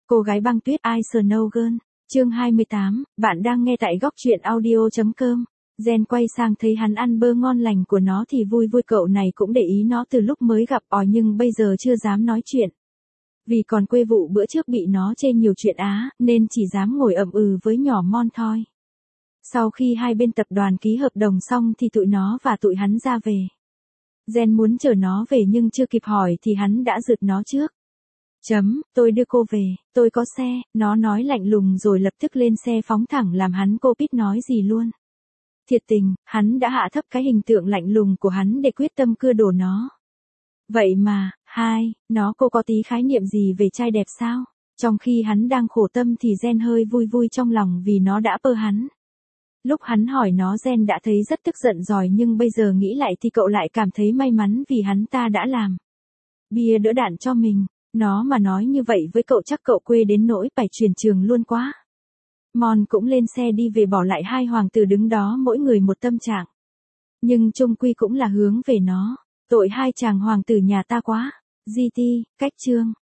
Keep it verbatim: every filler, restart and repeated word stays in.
Cô gái băng tuyết I Snow Girl, chương hai mươi tám, bạn đang nghe tại góc truyện audio.com. Jen quay sang thấy hắn ăn bơ ngon lành của nó thì vui vui, cậu này cũng để ý nó từ lúc mới gặp ỏi nhưng bây giờ chưa dám nói chuyện. Vì còn quê vụ bữa trước bị nó chê nhiều chuyện á, nên chỉ dám ngồi ậm ừ với nhỏ Mon thôi. Sau khi hai bên tập đoàn ký hợp đồng xong thì tụi nó và tụi hắn ra về. Jen muốn chở nó về nhưng chưa kịp hỏi thì hắn đã rượt nó trước. Chấm, tôi đưa cô về, tôi có xe, nó nói lạnh lùng rồi lập tức lên xe phóng thẳng làm hắn cô biết nói gì luôn. Thiệt tình, hắn đã hạ thấp cái hình tượng lạnh lùng của hắn để quyết tâm cưa đổ nó. Vậy mà, hai, nó cô có tí khái niệm gì về trai đẹp sao? Trong khi hắn đang khổ tâm thì Jen hơi vui vui trong lòng vì nó đã pơ hắn. Lúc hắn hỏi nó Jen đã thấy rất tức giận rồi nhưng bây giờ nghĩ lại thì cậu lại cảm thấy may mắn vì hắn ta đã làm bia đỡ đạn cho mình. Nó mà nói như vậy với cậu chắc cậu quê đến nỗi phải chuyển trường luôn quá. Mon cũng lên xe đi về bỏ lại hai hoàng tử đứng đó mỗi người một tâm trạng. Nhưng chung quy cũng là hướng về nó. Tội hai chàng hoàng tử nhà ta quá. giê tê, cách chương.